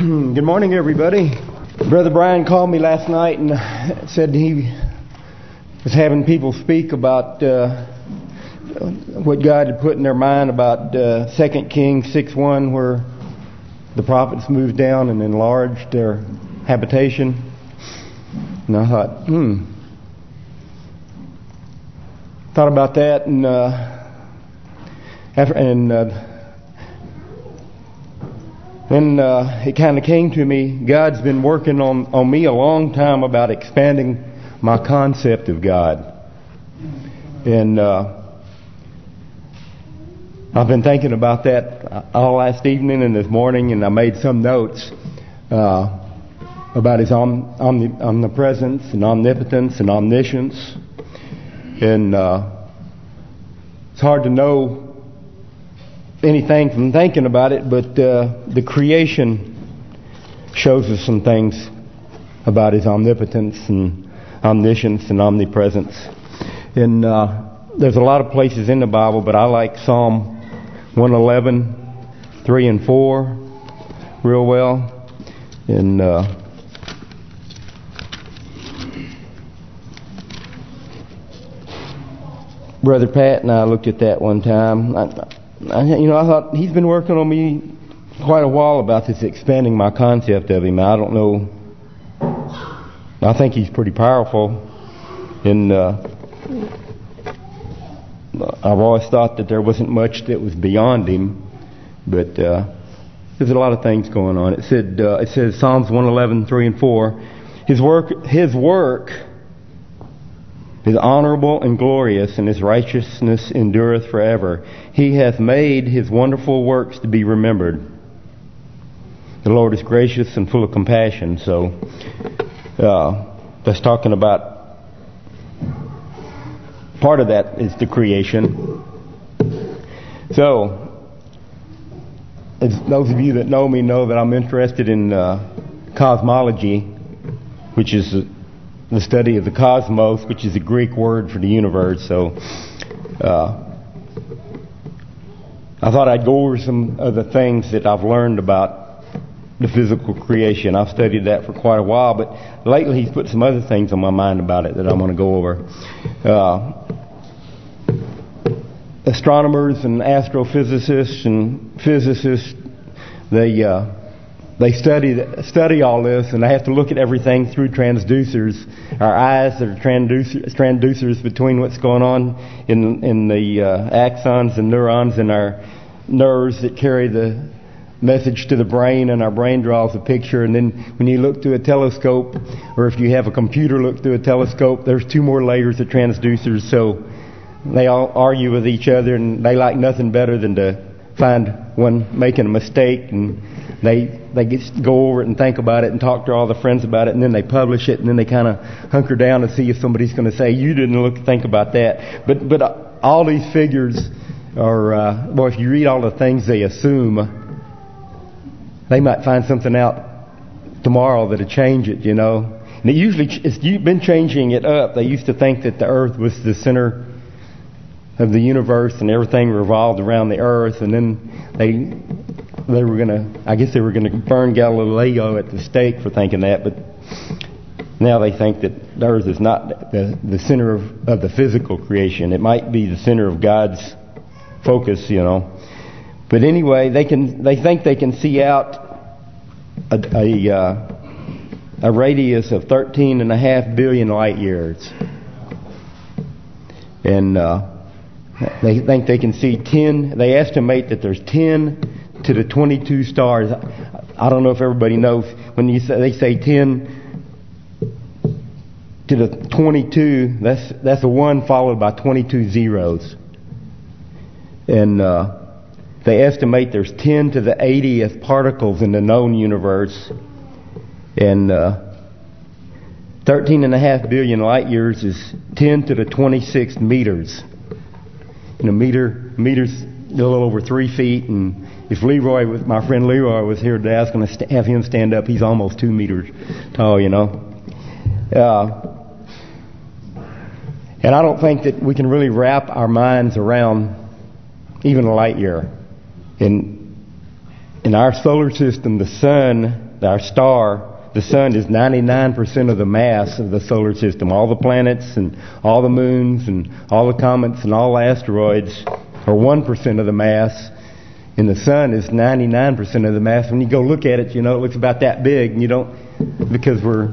Good morning, everybody. Brother Brian called me last night and said he was having people speak about what God had put in their mind about 2 Kings 6:1, where the prophets moved down and enlarged their habitation. And I thought about that, and then it kind of came to me. God's been working on me a long time about expanding my concept of God, and I've been thinking about that all last evening and this morning, and I made some notes about His omnipresence and omnipotence and omniscience, and it's hard to know anything from thinking about it, but the creation shows us some things about His omnipotence and omniscience and omnipresence. And there's a lot of places in the Bible, but I like Psalm 111, 3 and 4 real well. And Brother Pat and I looked at that one time. I thought he's been working on me quite a while about this, expanding my concept of Him. I don't know. I think He's pretty powerful, and I've always thought that there wasn't much that was beyond Him, but there's a lot of things going on. It says Psalms 111, 3 and 4. His work is honorable and glorious, and His righteousness endureth forever. He hath made His wonderful works to be remembered. The Lord is gracious and full of compassion. So that's talking about part of that is the creation. So as those of you that know me know that I'm interested in cosmology, which is the study of the cosmos, which is a Greek word for the universe. So I thought I'd go over some of the things that I've learned about the physical creation. I've studied that for quite a while, but lately He's put some other things on my mind about it that I want to go over. Astronomers and astrophysicists and physicists, they study all this, and they have to look at everything through transducers. Our eyes are transducers between what's going on in the axons and neurons in our nerves that carry the message to the brain, and our brain draws a picture. And then when you look through a telescope, or if you have a computer look through a telescope, there's two more layers of transducers. So they all argue with each other, and they like nothing better than to find one making a mistake, and they go over it and think about it and talk to all the friends about it, and then they publish it, and then they kind of hunker down to see if somebody's going to say, you didn't think about that. But all these figures are, if you read all the things they assume, they might find something out tomorrow that'll change it, And it usually, you've been changing it up. They used to think that the earth was the center of the universe and everything revolved around the earth, and then they were going to burn Galileo at the stake for thinking that, but now they think that the earth is not the center of the physical creation. It might be the center of God's focus, But anyway, they think they can see out a radius of 13.5 billion light years. And they think they can see 10. They estimate that there's 10 to the 22 stars. I don't know if everybody knows, when they say 10 to the 22, that's a 1 followed by 22 zeros. And they estimate there's 10 to the 80th particles in the known universe. And 13.5 billion light years is 10 to the 26 meters. Meters a little over 3 feet, and if my friend Leroy was here today, I was going to have him stand up. He's almost 2 meters tall, And I don't think that we can really wrap our minds around even a light year. In our solar system, the sun, our star, the sun, is 99% of the mass of the solar system. All the planets and all the moons and all the comets and all the asteroids are 1% of the mass. And the sun is 99% of the mass. When you go look at it, it looks about that big. And you don't, because we're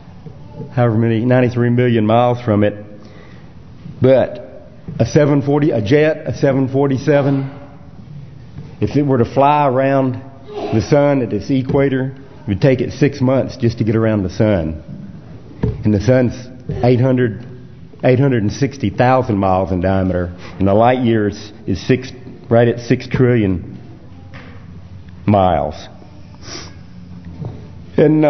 93 million miles from it. But a 747, if it were to fly around the sun at its equator, it would take it 6 months just to get around the sun. And the sun's 860,000 miles in diameter, and the light year is right at 6 trillion miles. And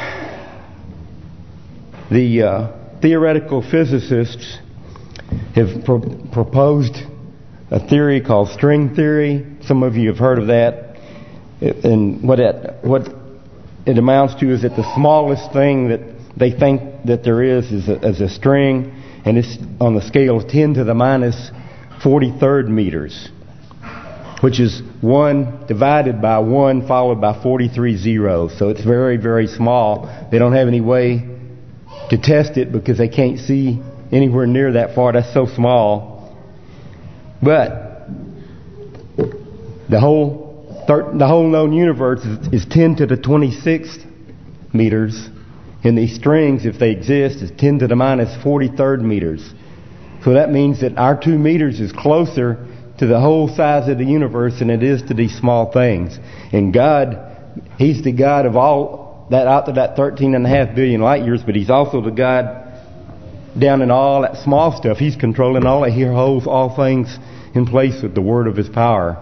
the theoretical physicists have proposed a theory called string theory. Some of you have heard of that. And what it amounts to is that the smallest thing that they think that there is a string, and it's on the scale of 10 to the minus 43rd meters, which is 1 divided by 1 followed by 43 zeros. So it's very, very small. They don't have any way to test it because they can't see anywhere near that far. That's so small. But the whole known universe is 10 to the 26th meters, and these strings, if they exist, is 10 to the minus 43rd meters. So that means that our 2 meters is closer to the whole size of the universe than it is to these small things. And God, He's the God of all that, out to that 13.5 billion light years, but He's also the God down in all that small stuff. He's controlling all that. He holds all things in place with the word of His power.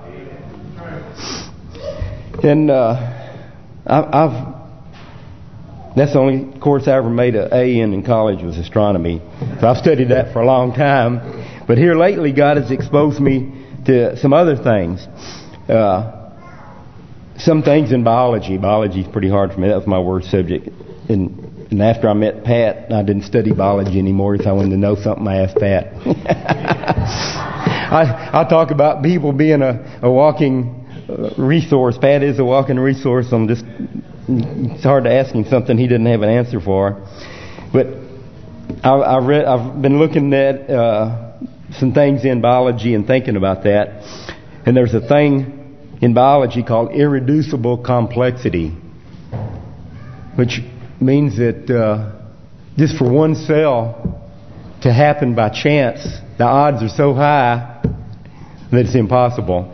And that's the only course I ever made an A in college was astronomy. So I've studied that for a long time. But here lately, God has exposed me to some other things. Some things in biology. Biology is pretty hard for me. That was my worst subject. And after I met Pat, I didn't study biology anymore because I wanted to know something. I asked Pat. I talk about people being a walking resource. Pat is a walking resource. It's hard to ask him something he didn't have an answer for. But I've been looking at some things in biology and thinking about that. And there's a thing in biology called irreducible complexity, which means that just for one cell to happen by chance, the odds are so high that it's impossible.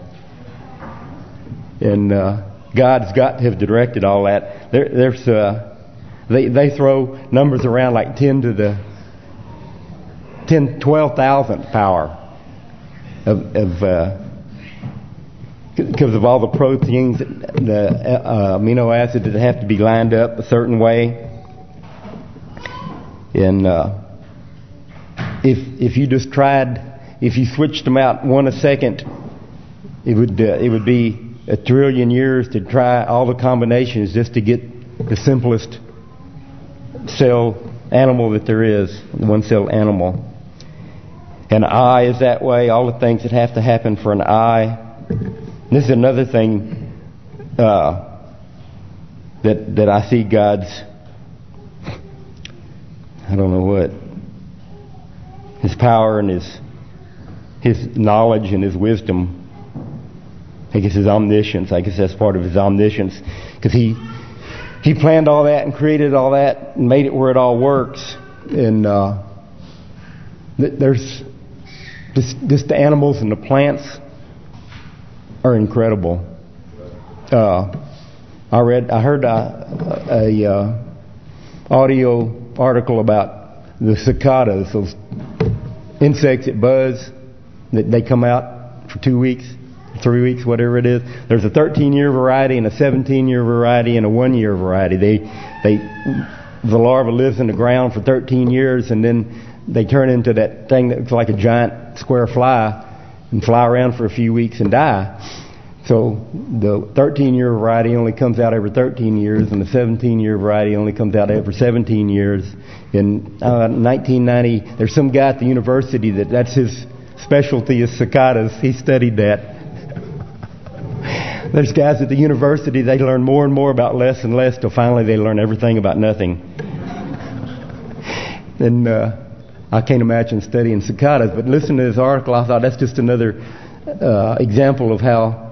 And God's got to have directed all that. They throw numbers around like 12,000th power because of all the proteins, the amino acids that have to be lined up a certain way. And if you just if you switched them out 1 a second, it would be 1 trillion years to try all the combinations just to get the simplest cell animal that there is, the one-cell animal. An eye is that way. All the things that have to happen for an eye. This is another thing that I see God's, I don't know what, His power and His knowledge and His wisdom. I guess His omniscience. I guess that's part of His omniscience, because He planned all that and created all that and made it where it all works. And there's just the animals and the plants are incredible. I heard a audio article about the cicadas, those insects that buzz, that they come out for 2 weeks, 3 weeks, whatever it is. There's a 13-year variety and a 17-year variety and a 1-year variety. The larva lives in the ground for 13 years, and then they turn into that thing that looks like a giant square fly and fly around for a few weeks and die. So the 13-year variety only comes out every 13 years, and the 17-year variety only comes out every 17 years. In 1990, there's some guy at the university that's his specialty is cicadas. He studied that. There's guys at the university, they learn more and more about less and less till finally they learn everything about nothing. And I can't imagine studying cicadas, but listening to this article, I thought that's just another example of how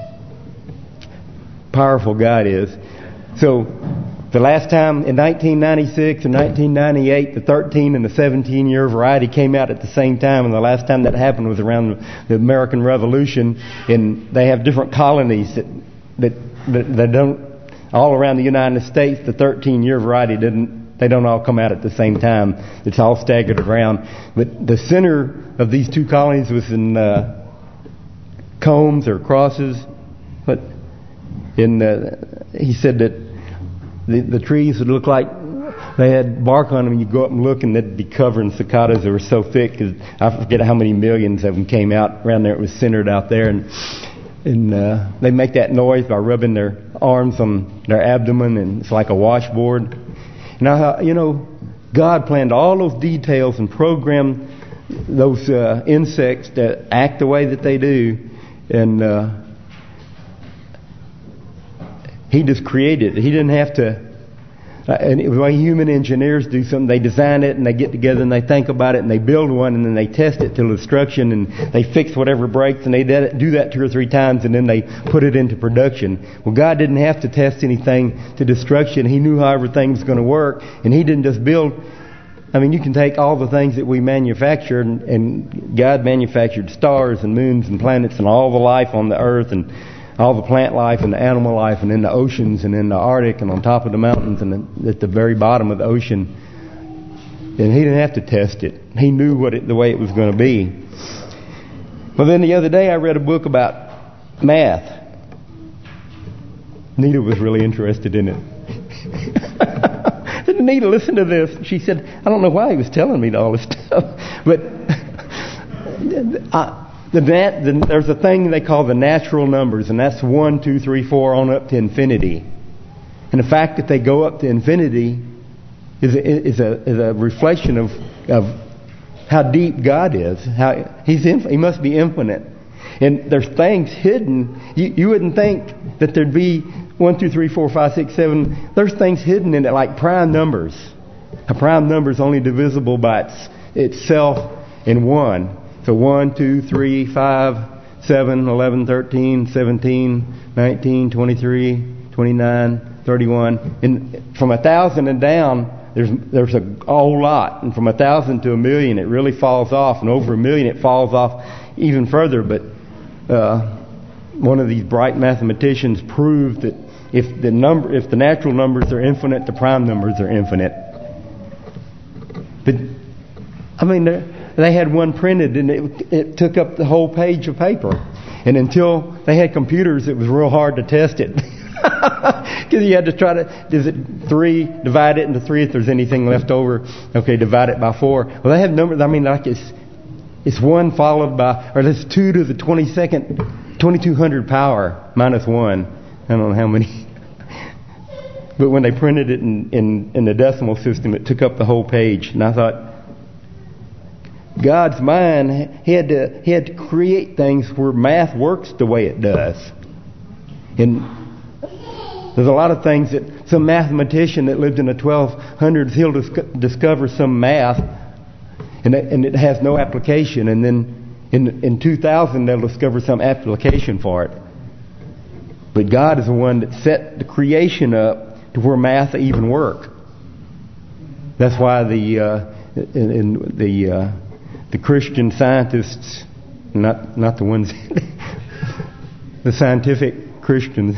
powerful God is. So the last time in 1996 and 1998, the 13 and the 17-year variety came out at the same time, and the last time that happened was around the American Revolution. And they have different colonies that don't all around the United States. The 13-year variety they don't all come out at the same time. It's all staggered around. But the center of these two colonies was in combs or crosses. But he said that the trees would look like they had bark on them. You go up and look, and they'd be covered in cicadas that were so thick. Cause I forget how many millions of them came out around there. It was centered out there, and they make that noise by rubbing their arms on their abdomen, and it's like a washboard. And I thought, God planned all those details and programmed those insects to act the way that they do, and He just created it. He didn't have to. And the way human engineers do something, they design it and they get together and they think about it and they build one and then they test it to destruction and they fix whatever breaks, and they do that 2 or 3 times and then they put it into production. Well, God didn't have to test anything to destruction. He knew how everything was going to work, and He didn't just build. I mean, you can take all the things that we manufacture, and God manufactured stars and moons and planets and all the life on the earth and all the plant life and the animal life and in the oceans and in the Arctic and on top of the mountains and at the very bottom of the ocean. And He didn't have to test it. He knew the way it was going to be. Well, then the other day I read a book about math. Nita was really interested in it. I said, Nita, listen to this. She said, I don't know why he was telling me all this stuff. But there's a thing they call the natural numbers, and that's 1, 2, 3, 4 on up to infinity. And the fact that they go up to infinity is a reflection of how deep God is. How He must be infinite. And there's things hidden. You wouldn't think that there'd be 1, 2, 3, 4, 5, 6, 7. There's things hidden in it, like prime numbers. A prime number is only divisible by itself in 1. So 1, 2, 3, 5, 7, 11, 13, 17, 19, 23, 29, 31. And from 1,000 and down, there's a whole lot. And from 1,000 to 1,000,000, it really falls off. And over 1,000,000, it falls off even further. But one of these bright mathematicians proved that if the natural numbers are infinite, the prime numbers are infinite. But I mean, they had one printed, and it took up the whole page of paper. And until they had computers, it was real hard to test it. Because you had to try to, is it 3, divide it into 3 if there's anything left over. Okay, divide it by 4. Well, they have numbers, I mean, like it's 1 followed by, or it's 2 to the 22nd, 2200 power minus 1. I don't know how many. But when they printed it in the decimal system, it took up the whole page. And I thought, God's mind, He had to create things where math works the way it does. And there's a lot of things that some mathematician that lived in the 1200s, he'll discover some math, and it has no application. And then in 2000, they'll discover some application for it. But God is the one that set the creation up to where math even work. That's why the Christian scientists, not the ones, the scientific Christians,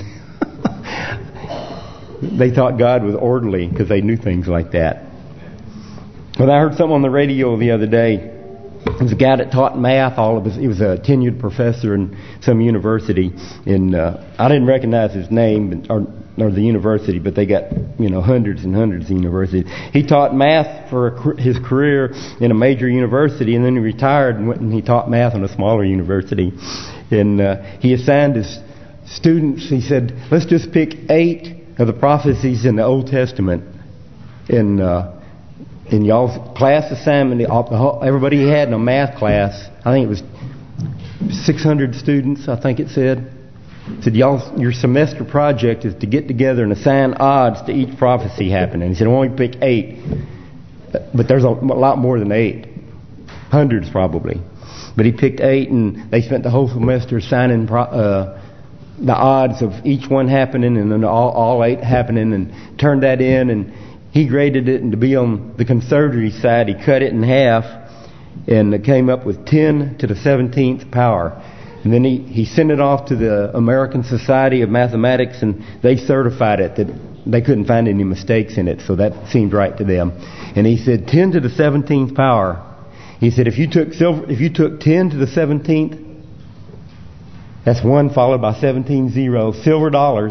they thought God was orderly because they knew things like that. But I heard something on the radio the other day. There was a guy that taught math he was a tenured professor in some university, and I didn't recognize his name or the university, but they got hundreds and hundreds of universities. He taught math for his career in a major university, and then he retired and went and he taught math in a smaller university. And he assigned his students, he said, let's just pick 8 of the prophecies in the Old Testament. And in y'all's class assignment, everybody he had in a math class, I think it was 600 students, I think it said. said, your semester project is to get together and assign odds to each prophecy happening. He said, I want you to pick 8. But there's a lot more than 8. Hundreds probably. But he picked 8, and they spent the whole semester assigning the odds of each one happening, and then all 8 happening, and turned that in, and he graded it, and to be on the conservative side, he cut it in half, and came up with 10 to the 17th power. And then he sent it off to the American Society of Mathematics, and they certified it that they couldn't find any mistakes in it, so that seemed right to them. And he said 10 to the 17th power. He said if you took 10 to the 17th, that's 1 followed by 17 zeros, silver dollars,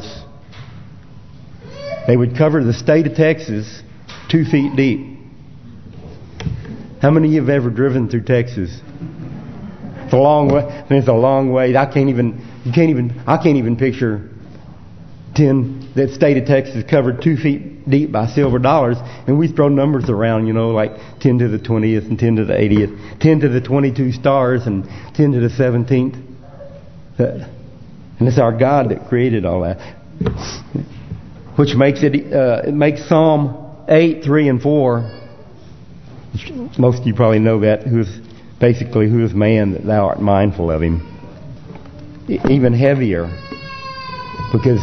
they would cover the state of Texas 2 feet deep. How many of you have ever driven through Texas? It's a long way. It's a long way. I can't even picture 10 that state of Texas covered 2 feet deep by silver dollars, and we throw numbers around, like 10 to the 20th and 10 to the 80th, 10 to the 22 stars and 10 to the 17th. And it's our God that created all that, which makes it makes Psalm 8, 3, and 4. Most of you probably know that. Who is man that thou art mindful of him? Even heavier, because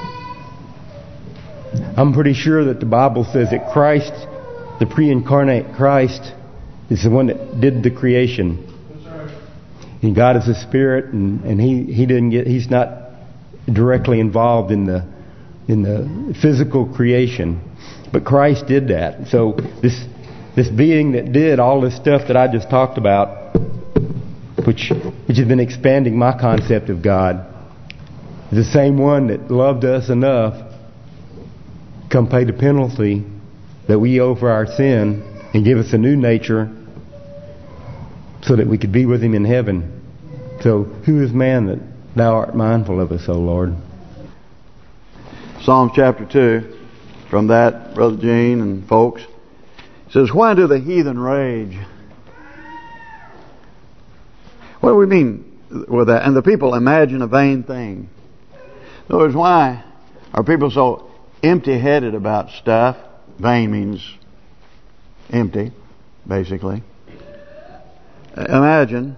I'm pretty sure that the Bible says that Christ, the pre-incarnate Christ, is the one that did the creation. And God is a spirit, and he's not directly involved in the physical creation, but Christ did that. So this being that did all this stuff that I just talked about, which has been expanding my concept of God, is the same one that loved us enough to come pay the penalty that we owe for our sin and give us a new nature so that we could be with him in heaven. So who is man that thou art mindful of us, O Lord? Psalms chapter 2, from that, Brother Gene and folks, it says, why do the heathen rage? What do we mean with that? And the people imagine a vain thing. In other words, why are people so empty-headed about stuff? Vain means empty, basically. Imagine.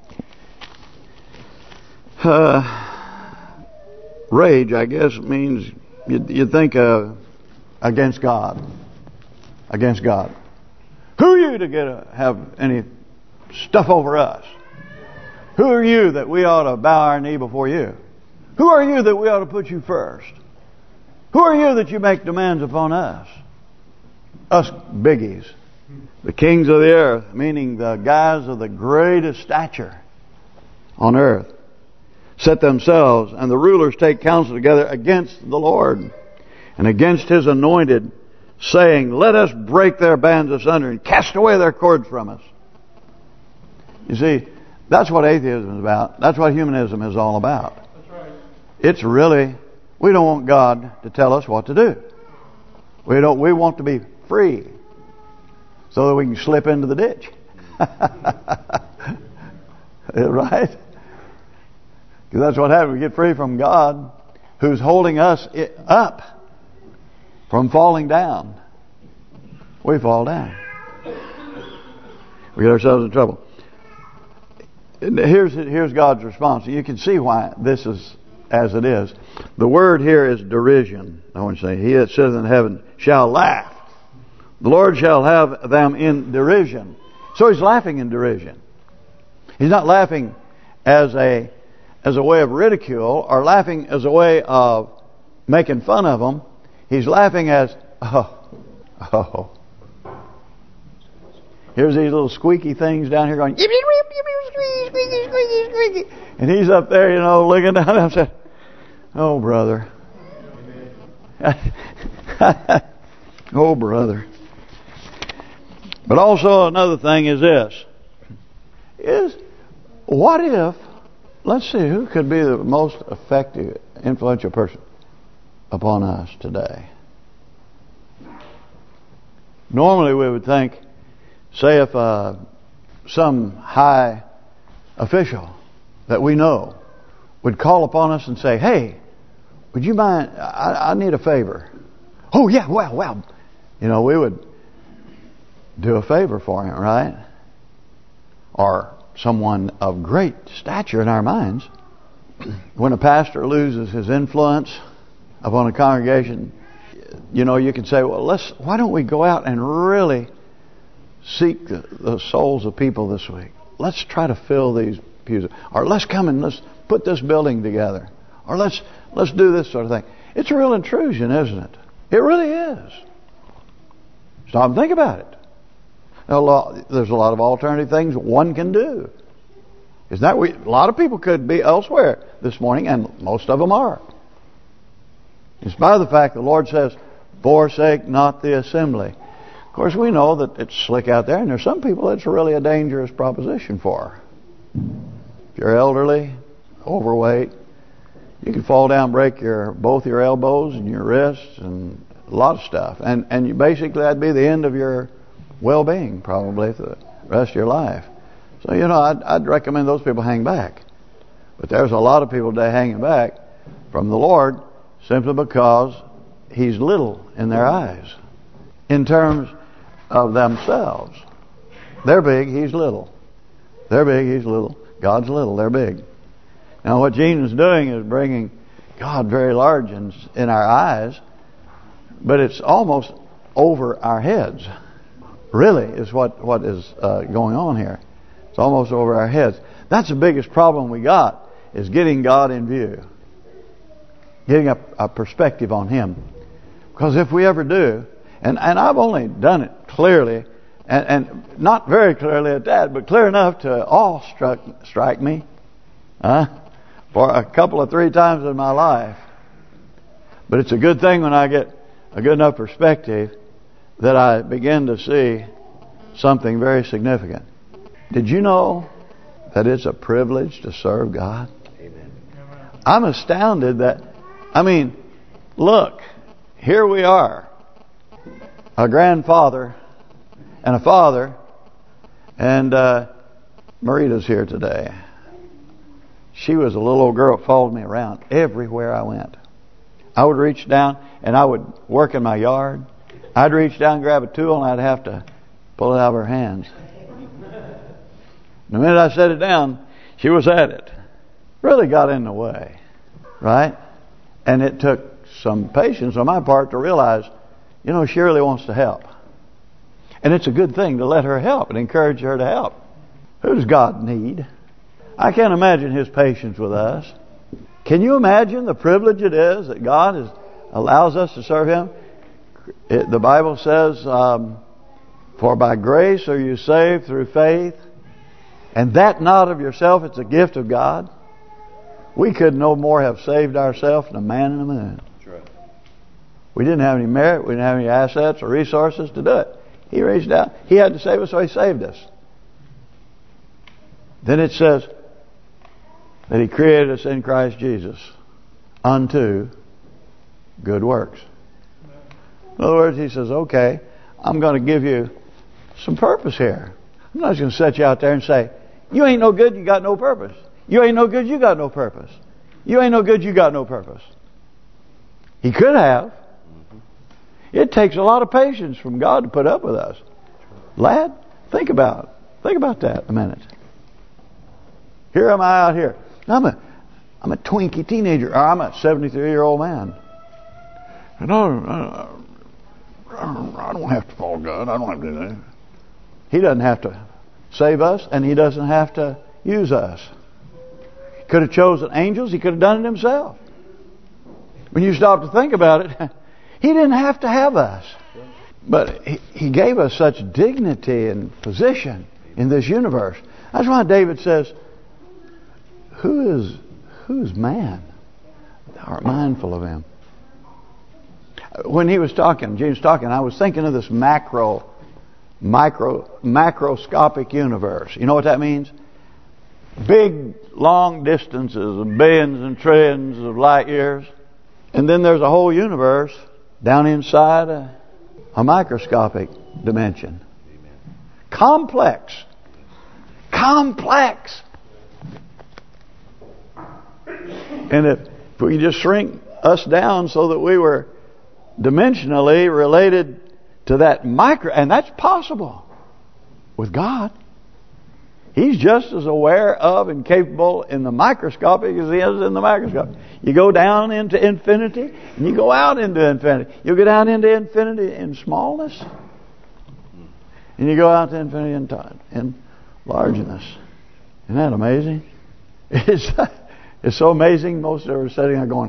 Rage, I guess, means you think against God. Against God. Who are you to have any stuff over us? Who are you that we ought to bow our knee before you? Who are you that we ought to put you first? Who are you that you make demands upon us? Us biggies. The kings of the earth, meaning the guys of the greatest stature on earth, set themselves, and the rulers take counsel together against the Lord and against His anointed, saying, let us break their bands asunder and cast away their cords from us. You see, that's what atheism is about. That's what humanism is all about. That's right. It's really, we don't want God to tell us what to do. We want to be free so that we can slip into the ditch. Right? Because that's what happens. We get free from God, who's holding us up from falling down. We fall down. We get ourselves in trouble. And here's God's response. You can see why this is as it is. The word here is derision. I want to say, he that sitteth in heaven shall laugh. The Lord shall have them in derision. So he's laughing in derision. He's not laughing as a way of ridicule or laughing as a way of making fun of them. He's laughing as, oh. Here's these little squeaky things down here going, squeaky. And he's up there, looking down and saying, oh, brother. Oh, brother. But also another thing is this. What if, let's see, who could be the most effective, influential person upon us today? Normally we would think, say if some high official that we know would call upon us and say, "Hey, would you mind? I need a favor." "Oh yeah, well." You know, we would do a favor for him, right? Or someone of great stature in our minds. When a pastor loses his influence upon a congregation, you know, you can say, "Well, why don't we go out and really seek the souls of people this week? Let's try to fill these pews, or let's come and let's put this building together, or let's do this sort of thing." It's a real intrusion, isn't it? It really is. Stop and think about it. There's a lot of alternative things one can do. Isn't that a lot of people could be elsewhere this morning, and most of them are. In spite of the fact the Lord says, "Forsake not the assembly." Of course, we know that it's slick out there, and there's some people it's really a dangerous proposition for. If you're elderly, overweight, you can fall down, break both your elbows and your wrists and a lot of stuff, and you basically that'd be the end of your well-being probably for the rest of your life. So, you know, I'd recommend those people hang back. But there's a lot of people today hanging back from the Lord simply because He's little in their eyes. In terms of themselves, they're big, He's little. They're big, He's little. God's little, they're big. Now what Jesus is doing is bringing God very large in our eyes, but it's almost over our heads. Really is what is going on here. It's almost over our heads. That's the biggest problem we got, is getting God in view. Getting a perspective on Him. Because if we ever do, and I've only done it clearly, and not very clearly at that, but clear enough to strike me for a couple of 3 times in my life. But it's a good thing when I get a good enough perspective that I begin to see something very significant. Did you know that it's a privilege to serve God? Amen. I'm astounded that, look, here we are, a grandfather and a father, and Marita's here today. She was a little old girl that followed me around everywhere I went. I would reach down and I would work in my yard. I'd reach down and grab a tool and I'd have to pull it out of her hands. The minute I set it down, she was at it. Really got in the way. Right? And it took some patience on my part to realize, you know, she really wants to help. And it's a good thing to let her help and encourage her to help. Who does God need? I can't imagine His patience with us. Can you imagine the privilege it is that God allows us to serve Him? The Bible says, "For by grace are you saved through faith, and that not of yourself, it's a gift of God." We could no more have saved ourselves than a man in the moon. That's right. We didn't have any merit, we didn't have any assets or resources to do it. He reached out. He had to save us, so He saved us. Then it says that He created us in Christ Jesus unto good works. In other words, He says, okay, I'm going to give you some purpose here. I'm not just going to set you out there and say, you ain't no good, you got no purpose. You ain't no good, you got no purpose. You ain't no good, you got no purpose. He could have. It takes a lot of patience from God to put up with us. Lad, think about that a minute. Here am I out here. I'm a twinkie teenager, or I'm a 73-year-old man. And I don't have to follow God. I don't have to do that. He doesn't have to save us, and He doesn't have to use us. He could have chosen angels. He could have done it Himself. When you stop to think about it, He didn't have to have us. But He gave us such dignity and position in this universe. That's why David says, Who is man? Thou art mindful of him. When he was talking, James was talking, I was thinking of this macroscopic universe. You know what that means? Big, long distances of billions and trillions of light years. And then there's a whole universe down inside a microscopic dimension. Complex. And if we just shrink us down so that we were dimensionally related to that micro, and that's possible with God. He's just as aware of and capable in the microscopic as He is in the microscope. You go down into infinity, and you go out into infinity. You go down into infinity in smallness, and you go out to infinity in largeness. Isn't that amazing? It's so amazing. Most of us are sitting there going,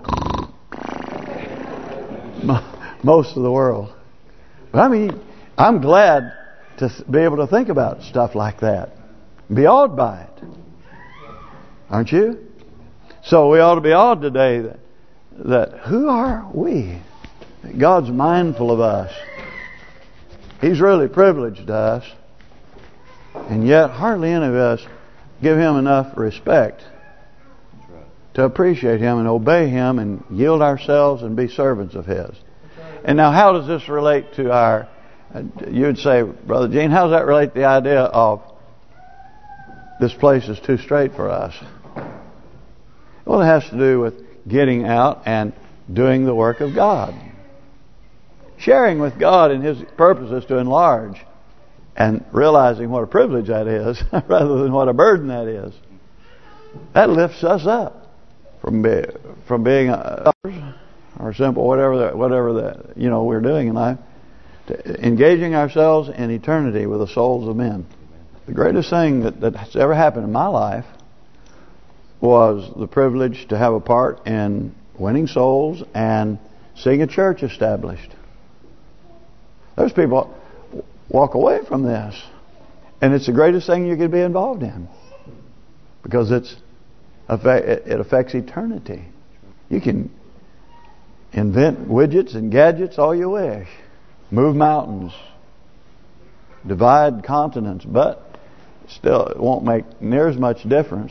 most of the world. But I mean, I'm glad to be able to think about stuff like that. Be awed by it. Aren't you? So we ought to be awed today that who are we? God's mindful of us. He's really privileged us. And yet hardly any of us give Him enough respect to appreciate Him and obey Him and yield ourselves and be servants of His. And now how does this relate to our... you would say, Brother Gene, how does that relate to the idea of this place is too straight for us? Well, it has to do with getting out and doing the work of God. Sharing with God in His purposes to enlarge, and realizing what a privilege that is rather than what a burden that is. That lifts us up from being or simple whatever we're doing in life, to engaging ourselves in eternity with the souls of men. The greatest thing that's ever happened in my life was the privilege to have a part in winning souls and seeing a church established. There's people walk away from this, and it's the greatest thing you could be involved in, because it affects eternity. You can invent widgets and gadgets all you wish, move mountains, divide continents, but still it won't make near as much difference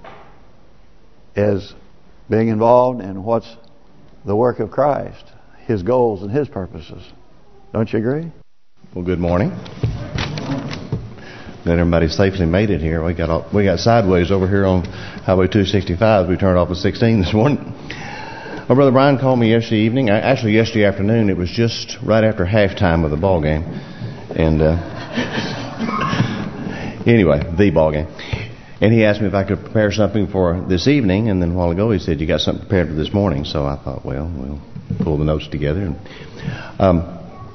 as being involved in what's the work of Christ, His goals and His purposes. Don't you agree? Well, good morning. Glad everybody safely made it here. We got sideways over here on Highway 265. We turned off at 16 this morning. My brother Brian called me yesterday evening. Actually, yesterday afternoon. It was just right after halftime of the ball game, and anyway, the ball game. And he asked me if I could prepare something for this evening. And then a while ago he said, "You got something prepared for this morning?" So I thought, well, we'll pull the notes together. And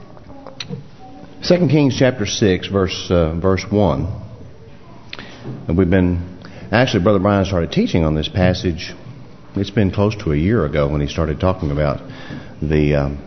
2 Kings chapter 6, verse 1. And we've been... Actually, Brother Brian started teaching on this passage. It's been close to a year ago when he started talking about the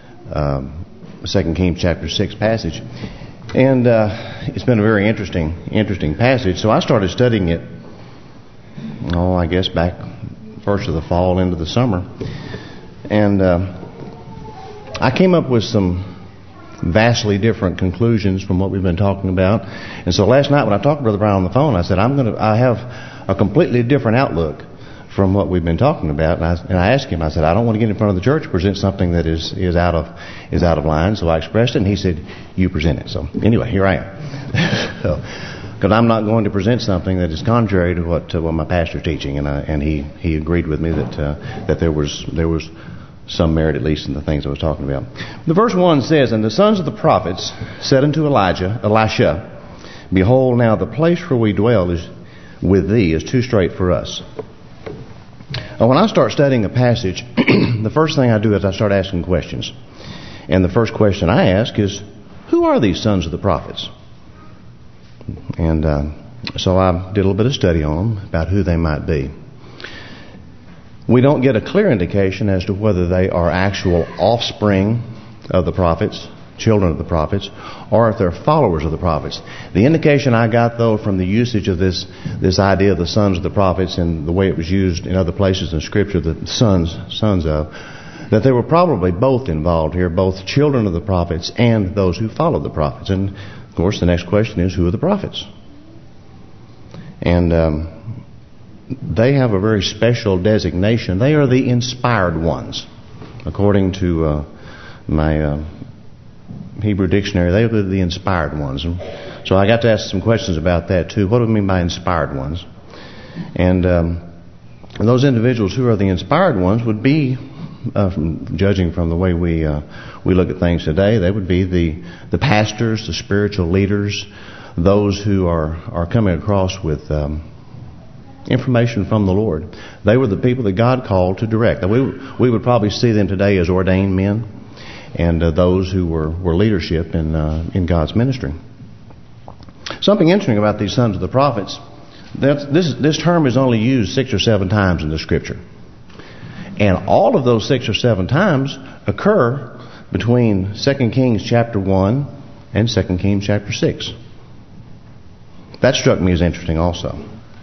2 Kings chapter 6 passage. And it's been a very interesting passage. So I started studying it, I guess back first of the fall into the summer. And I came up with some vastly different conclusions from what we've been talking about. And so last night when I talked to Brother Brian on the phone, I said, I have a completely different outlook from what we've been talking about. And I asked him, I said, I don't want to get in front of the church and present something that is out of line. So I expressed it, and he said, you present it. So anyway, here I am. Because I'm not going to present something that is contrary to what my pastor's teaching, and he agreed with me that there was some merit, at least, in the things I was talking about. The verse 1 says, And the sons of the prophets said unto Elisha, Behold, now the place where we dwell with thee is too strait for us. Now, when I start studying a passage, the first thing I do is I start asking questions. And the first question I ask is, who are these sons of the prophets? And so I did a little bit of study on them, about who they might be. We don't get a clear indication as to whether they are actual offspring of the prophets, children of the prophets, or if they're followers of the prophets. The indication I got, though, from the usage of this idea of the sons of the prophets and the way it was used in other places in Scripture, the sons of, that they were probably both involved here, both children of the prophets and those who followed the prophets. And, of course, the next question is, who are the prophets? And they have a very special designation. They are the inspired ones. According to my Hebrew dictionary, they are the inspired ones. And so I got to ask some questions about that too. What do we mean by inspired ones? And And those individuals who are the inspired ones would be, judging from the way we look at things today, they would be the pastors, the spiritual leaders, those who are coming across with information from the Lord. They were the people that God called to direct. We would probably see them today as ordained men and those who were leadership in God's ministry. Something interesting about these sons of the prophets, this term is only used 6 or 7 times in the Scripture. And all of those 6 or 7 times occur between 2 Kings chapter 1 and 2 Kings chapter 6. That struck me as interesting also.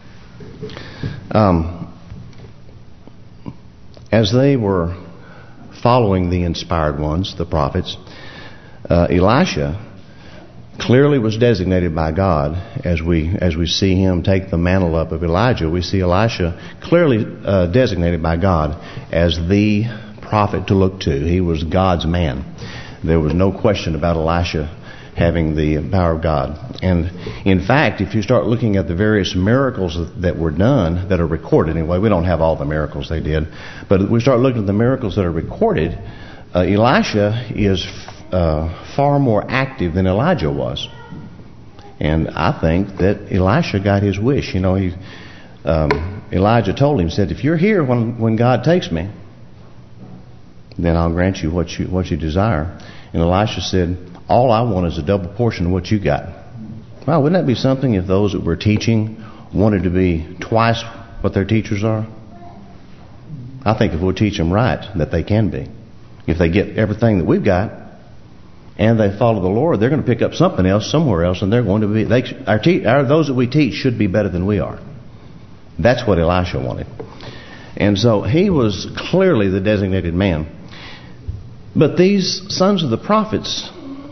As they were following the inspired ones, the prophets, Elisha clearly was designated by God. As we see him take the mantle up of Elijah, we see Elisha clearly designated by God as the prophet to look to. He was God's man. There was no question about Elisha having the power of God. And in fact, if you start looking at the various miracles that were done, that are recorded anyway, we don't have all the miracles they did, but if we start looking at the miracles that are recorded, Elisha is far more active than Elijah was. And I think that Elisha got his wish. You know, Elijah told him, said, if you're here when God takes me, then I'll grant you what you desire. And Elisha said, all I want is a double portion of what you got. Wow, wouldn't that be something if those that were teaching wanted to be twice what their teachers are? I think if we'll teach them right, that they can be. If they get everything that we've got and they follow the Lord, they're going to pick up something else somewhere else, and they're going to be. Those that we teach should be better than we are. That's what Elisha wanted, and so he was clearly the designated man. But these sons of the prophets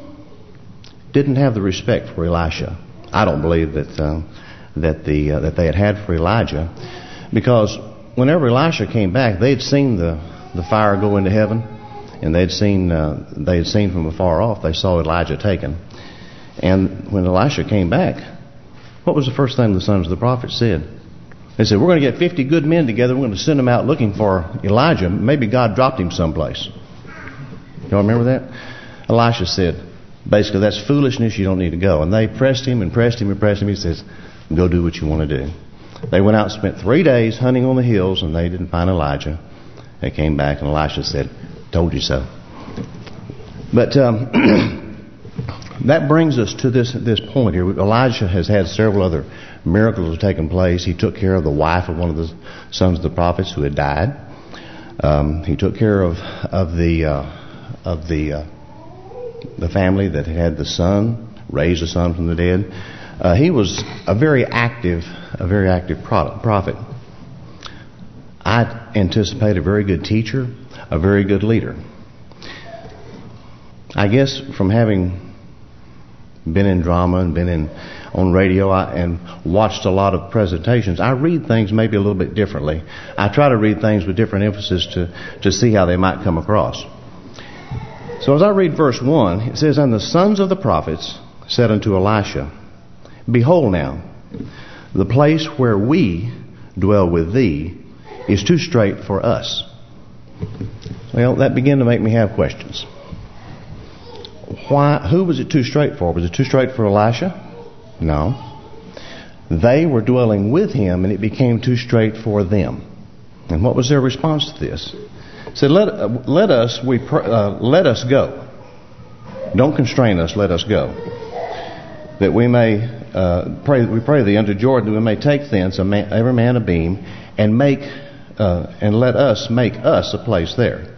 didn't have the respect for Elisha. I don't believe that they had for Elijah, because whenever Elisha came back, they'd seen the fire go into heaven, and they had seen from afar off. They saw Elijah taken, and when Elisha came back, what was the first thing the sons of the prophets said? They said, "We're going to get 50 good men together. We're going to send them out looking for Elijah. Maybe God dropped him someplace." Y'all remember that? Elisha said, basically, that's foolishness. You don't need to go. And they pressed him and pressed him and pressed him. He says, go do what you want to do. They went out and spent 3 days hunting on the hills, and they didn't find Elijah. They came back, and Elisha said, told you so. But that brings us to this point here. Elijah has had several other miracles that have taken place. He took care of the wife of one of the sons of the prophets who had died. He took care of the family that had the son, raised the son from the dead. He was a very active prophet. I anticipate a very good teacher, a very good leader. I guess from having been in drama and been on radio and watched a lot of presentations, I read things maybe a little bit differently. I try to read things with different emphasis to see how they might come across. So as I read verse 1, it says, and the sons of the prophets said unto Elisha, behold now, the place where we dwell with thee is too strait for us. Well, that began to make me have questions. Why? Who was it too strait for? Was it too strait for Elisha? No. They were dwelling with him, and it became too strait for them. And what was their response to this? It said, let us go. Don't constrain us, let us go. That we may pray thee unto Jordan, that we may take thence every man a beam, and let us make us a place there.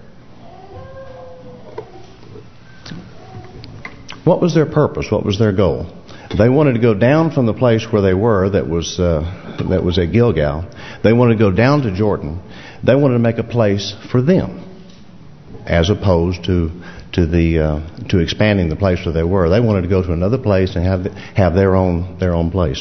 What was their purpose? What was their goal? They wanted to go down from the place where they were, that was at Gilgal. They wanted to go down to Jordan. They wanted to make a place for them, as opposed to expanding the place where they were. They wanted to go to another place and have their own place.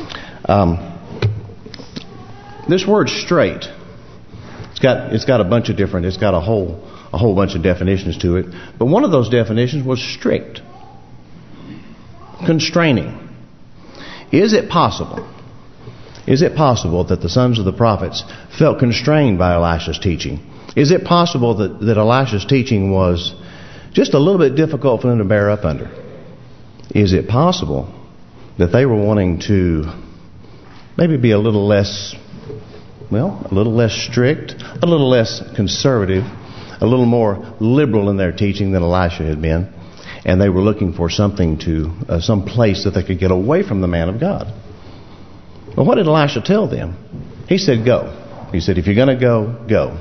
This word "strait," it's got a bunch of different. It's got a whole bunch of definitions to it. But one of those definitions was strict, constraining. Is it possible Is it possible that the sons of the prophets felt constrained by Elisha's teaching? Is it possible that Elisha's teaching was just a little bit difficult for them to bear up under? Is it possible that they were wanting to maybe be a little less strict, a little less conservative, a little more liberal in their teaching than Elisha had been, and they were looking for something some place that they could get away from the man of God? Well, what did Elisha tell them? He said, go. He said, if you're going to go, go.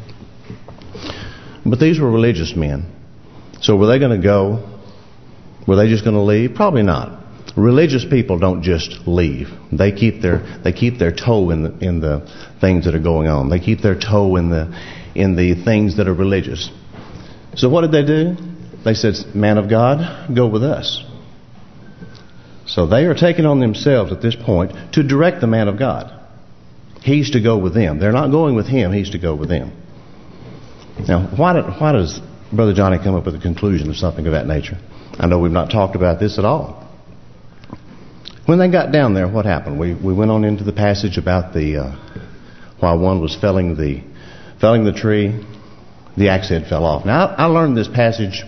But these were religious men. So were they going to go? Were they just going to leave? Probably not. Religious people don't just leave. They keep their toe in the things that are going on. They keep their toe in the things that are religious. So what did they do? They said, man of God, go with us. So they are taking on themselves at this point to direct the man of God. He's to go with them. They're not going with him. He's to go with them. Now, why does Brother Johnny come up with a conclusion of something of that nature? I know we've not talked about this at all. When they got down there, what happened? We went on into the passage about while one was felling the tree, the axe head fell off. Now, I learned this passage,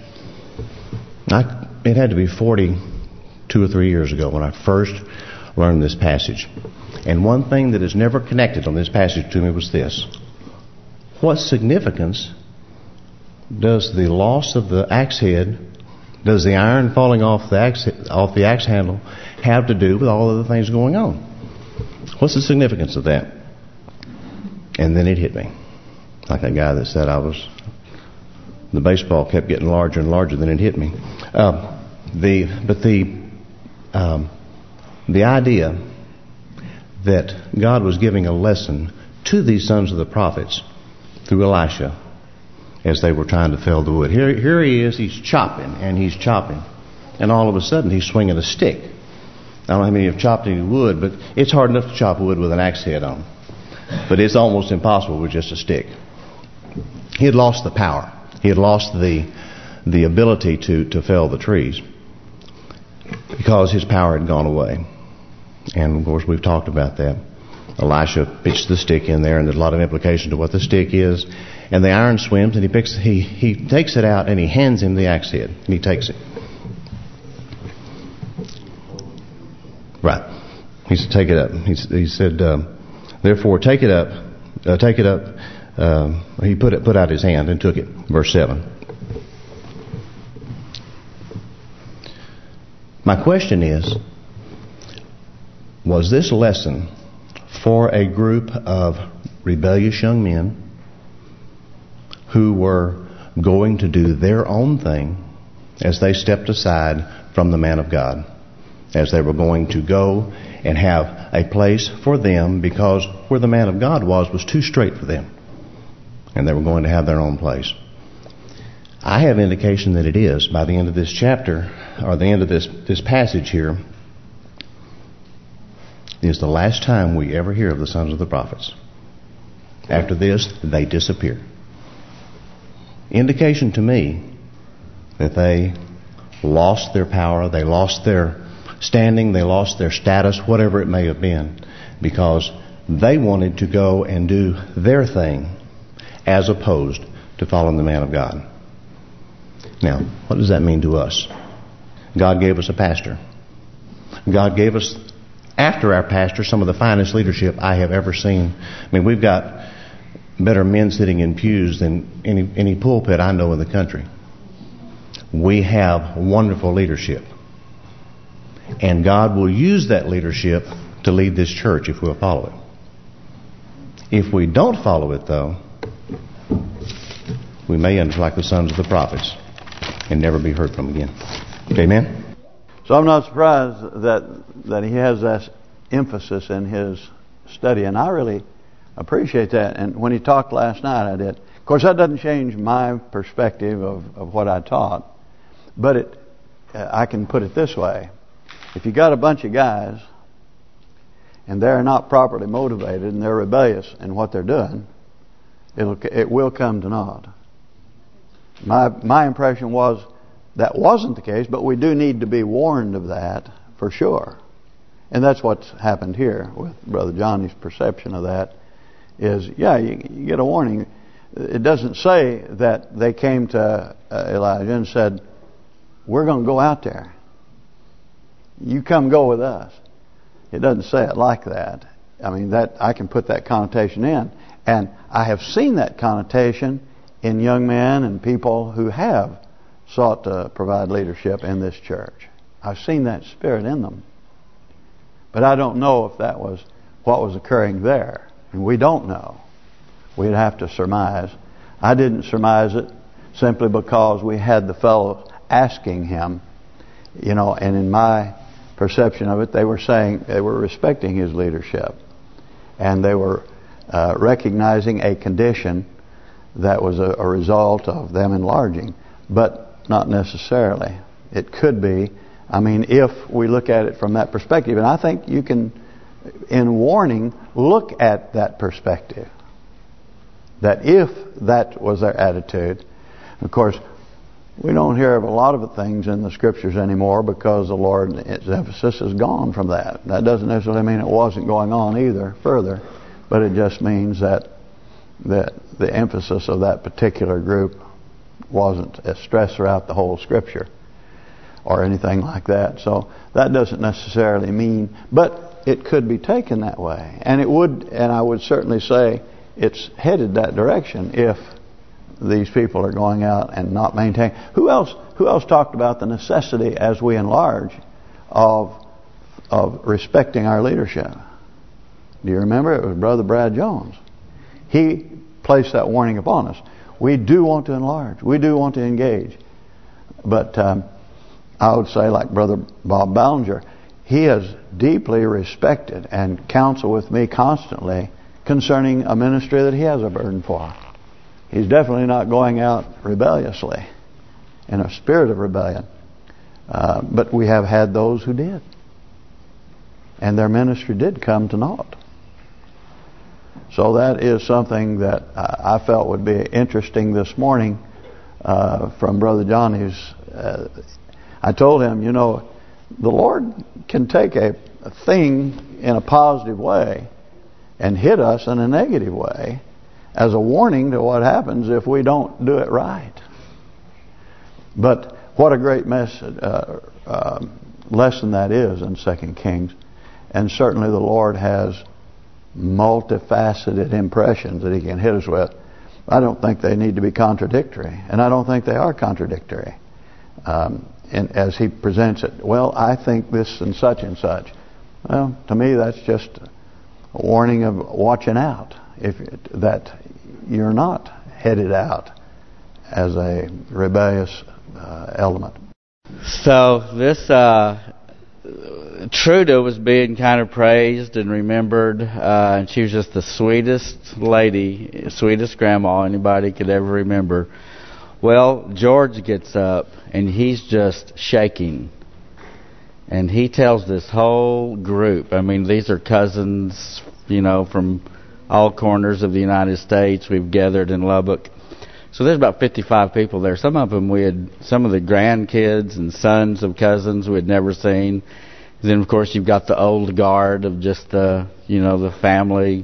it had to be 42 or 3 years ago when I first learned this passage. And one thing that is never connected on this passage to me was this. What significance does the loss of the axe head, does the iron falling off the axe handle have to do with all of the things going on? What's the significance of that? And then it hit me. Like that guy that said the baseball kept getting larger and larger, then it hit me. The idea that God was giving a lesson to these sons of the prophets through Elisha as they were trying to fell the wood. Here he is, he's chopping, and all of a sudden he's swinging a stick. I don't know how many have chopped any wood, but it's hard enough to chop wood with an axe head on. But it's almost impossible with just a stick. He had lost the power. He had lost the ability to fell the trees because his power had gone away. And of course we've talked about that. Elisha pitched the stick in there, and there's a lot of implication to what the stick is. And the iron swims, and he takes it out, and he hands him the axe head, and he takes it. Right. He said, take it up. He said, therefore, take it up. He put out his hand and took it. Verse 7. My question is, was this lesson for a group of rebellious young men who were going to do their own thing as they stepped aside from the man of God, as they were going to go and have a place for them because where the man of God was too straight for them, and they were going to have their own place? I have indication that it is. By the end of this chapter, or the end of this passage here, is the last time we ever hear of the sons of the prophets. After this, they disappear. Indication to me that they lost their power, they lost their standing, they lost their status, whatever it may have been, because they wanted to go and do their thing as opposed to following the man of God. Now, what does that mean to us? God gave us a pastor. God gave us, after our pastor, some of the finest leadership I have ever seen. I mean, we've got better men sitting in pews than any pulpit I know in the country. We have wonderful leadership. And God will use that leadership to lead this church if we'll follow it. If we don't follow it, though, we may end up like the sons of the prophets and never be heard from again. Amen? So I'm not surprised that he has that emphasis in his study, and I really appreciate that. And when he talked last night, I did. Of course, that doesn't change my perspective of what I taught, but I can put it this way. If you got a bunch of guys and they're not properly motivated and they're rebellious in what they're doing, it will come to naught. My impression was that wasn't the case, but we do need to be warned of that for sure. And that's what's happened here with Brother Johnny's perception of that is, yeah, you get a warning. It doesn't say that they came to Elijah and said, we're going to go out there. You come go with us. It doesn't say it like that. I mean, that I can put that connotation in. And I have seen that connotation in young men and people who have sought to provide leadership in this church. I've seen that spirit in them. But I don't know if that was what was occurring there. And we don't know. We'd have to surmise. I didn't surmise it simply because we had the fellow asking him, you know, and in my perception of it, they were saying they were respecting his leadership. And they were recognizing a condition that was a result of them enlarging. But not necessarily. It could be. I mean, if we look at it from that perspective, and I think you can, in warning, look at that perspective. That if that was their attitude, of course, we don't hear of a lot of things in the Scriptures anymore because the Lord's emphasis is gone from that. That doesn't necessarily mean it wasn't going on either further, but it just means that the emphasis of that particular group wasn't stressed throughout the whole Scripture or anything like that. So that doesn't necessarily mean, but it could be taken that way. And it would, and I would certainly say it's headed that direction if these people are going out and not maintaining. Who else talked about the necessity as we enlarge of respecting our leadership? Do you remember? It was Brother Brad Jones. He placed that warning upon us. We do want to enlarge. We do want to engage. But I would say, like Brother Bob Ballinger, he has deeply respected and counseled with me constantly concerning a ministry that he has a burden for. He's definitely not going out rebelliously, in a spirit of rebellion. But we have had those who did. And their ministry did come to naught. So that is something that I felt would be interesting this morning from Brother Johnny's. I told him, you know, the Lord can take a thing in a positive way and hit us in a negative way as a warning to what happens if we don't do it right. But what a great lesson that is in 2 Kings. And certainly the Lord has multifaceted impressions that He can hit us with. I don't think they need to be contradictory. And I don't think they are contradictory. And as He presents it, well, I think this and such and such. Well, to me that's just a warning of watching out. That you're not headed out as a rebellious element. So this Truda was being kind of praised and remembered, and she was just the sweetest lady, sweetest grandma anybody could ever remember. Well, George gets up and he's just shaking, and he tells this whole group, I mean, these are cousins, you know, from all corners of the United States. We've gathered in Lubbock. So there's about 55 people there. Some of them some of the grandkids and sons of cousins we had never seen. Then, of course, you've got the old guard of just the family,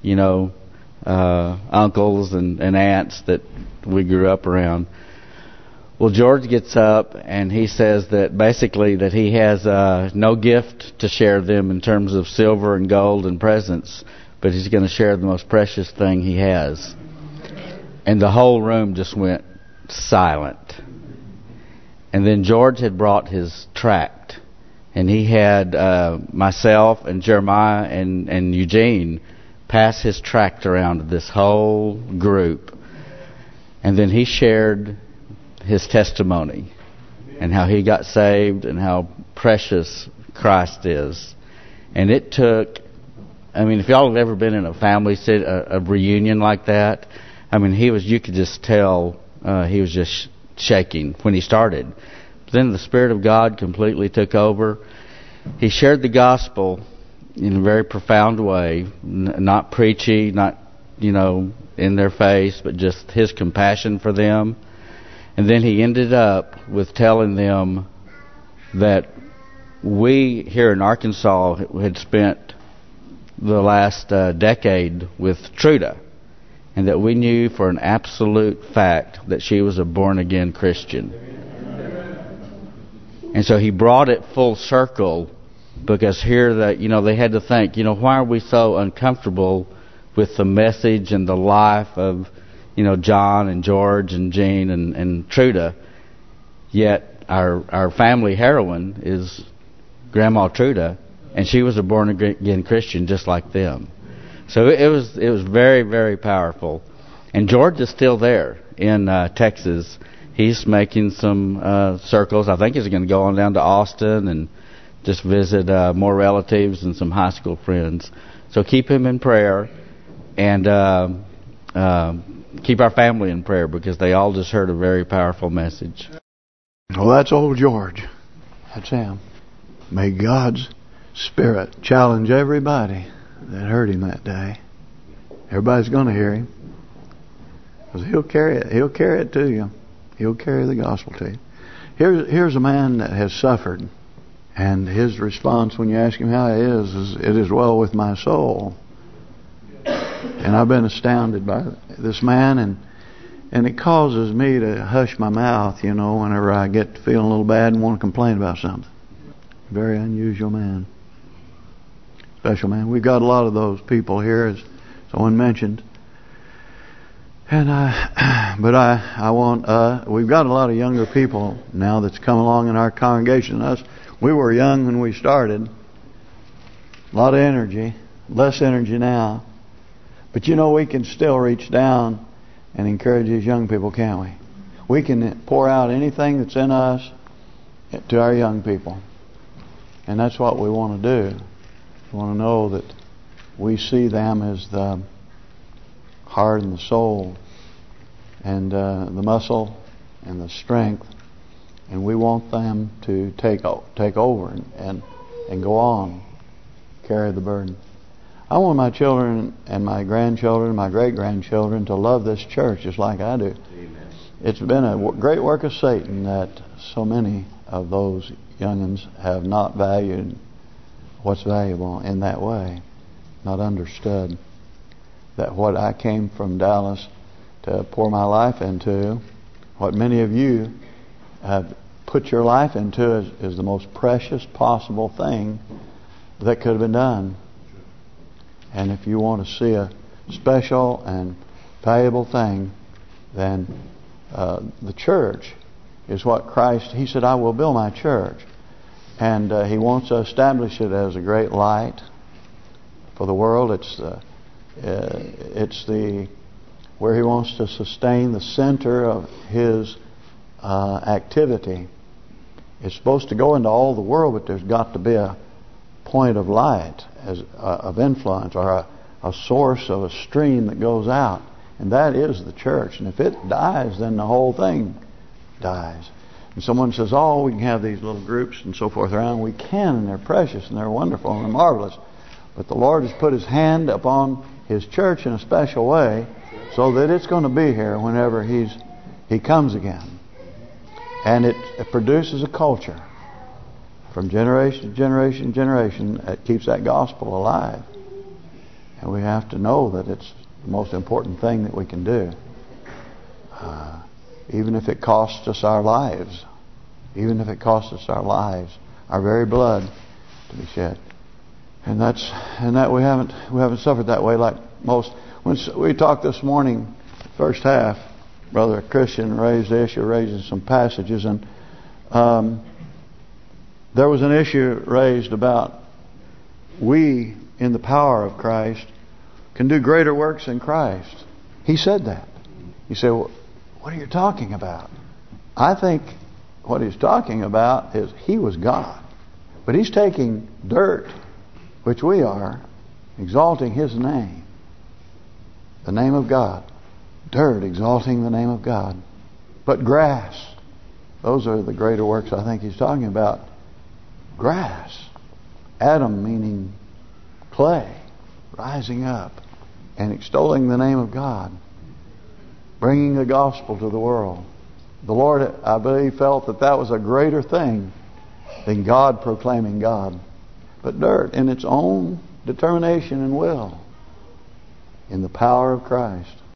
uncles and aunts that we grew up around. Well, George gets up and he says that basically that he has no gift to share them in terms of silver and gold and presents, but he's going to share the most precious thing he has. And the whole room just went silent. And then George had brought his tract, and he had myself and Jeremiah and Eugene pass his tract around to this whole group. And then he shared his testimony and how he got saved and how precious Christ is. And it took, I mean, if y'all have ever been in a family a reunion like that, I mean, you could just tell he was just shaking when he started. Then the Spirit of God completely took over. He shared the gospel in a very profound way, not preachy, not, in their face, but just his compassion for them. And then he ended up with telling them that we here in Arkansas had spent the last decade with Truda, and that we knew for an absolute fact that she was a born-again Christian. And so he brought it full circle, because here that they had to think, why are we so uncomfortable with the message and the life of John and George and Jean and Truda, yet our family heroine is Grandma Truda, and she was a born-again Christian just like them. So it was very, very powerful. And George is still there in Texas. He's making some circles. I think he's going to go on down to Austin and just visit more relatives and some high school friends. So keep him in prayer, and keep our family in prayer, because they all just heard a very powerful message. Well, that's old George. That's him. May God's Spirit challenge everybody that heard him that day. Everybody's going to hear him, because he'll carry it. He'll carry it to you. He'll carry the gospel to you. Here's a man that has suffered, and his response when you ask him how he is, "It is well with my soul." And I've been astounded by this man, and it causes me to hush my mouth, whenever I get feeling a little bad and want to complain about something. Very unusual man. Special man. We've got a lot of those people here, as someone mentioned. And we've got a lot of younger people now that's come along in our congregation. We were young when we started. A lot of energy. Less energy now. But we can still reach down and encourage these young people, can't we? We can pour out anything that's in us to our young people. And that's what we want to do. We want to know that we see them as the heart and the soul and the muscle and the strength, and we want them to take over and go on, carry the burden. I want my children and my grandchildren, my great-grandchildren to love this church just like I do. Amen. It's been a great work of Satan that so many of those youngins have not valued what's valuable in that way, not understood that what I came from Dallas to pour my life into, what many of you have put your life into, is the most precious possible thing that could have been done. And if you want to see a special and valuable thing, then the church is what Christ, He said, "I will build my church." And He wants to establish it as a great light for the world. It's the where He wants to sustain the center of His activity. It's supposed to go into all the world, but there's got to be a point of light, as of influence, or a source of a stream that goes out, and that is the church. And if it dies, then the whole thing dies. And someone says, "Oh, we can have these little groups and so forth around." We can, and they're precious and they're wonderful and they're marvelous. But the Lord has put His hand upon His church in a special way, so that it's going to be here whenever He comes again. And it produces a culture from generation to generation to generation that keeps that gospel alive. And we have to know that it's the most important thing that we can do. Even if it costs us our lives. Even if it costs us our lives. Our very blood to be shed. And that we haven't suffered that way like most. When we talked this morning, first half, Brother Christian raised the issue, raising some passages, and there was an issue raised about we, in the power of Christ, can do greater works than Christ. He said that. You say, "Well, what are you talking about?" I think what he's talking about is He was God. But He's taking dirt, which we are, exalting His name. The name of God. Dirt, exalting the name of God. But grass, those are the greater works I think He's talking about. Grass. Adam meaning clay. Rising up and extolling the name of God. Bringing the gospel to the world. The Lord, I believe, felt that was a greater thing than God proclaiming God, but dirt in its own determination and will, in the power of Christ.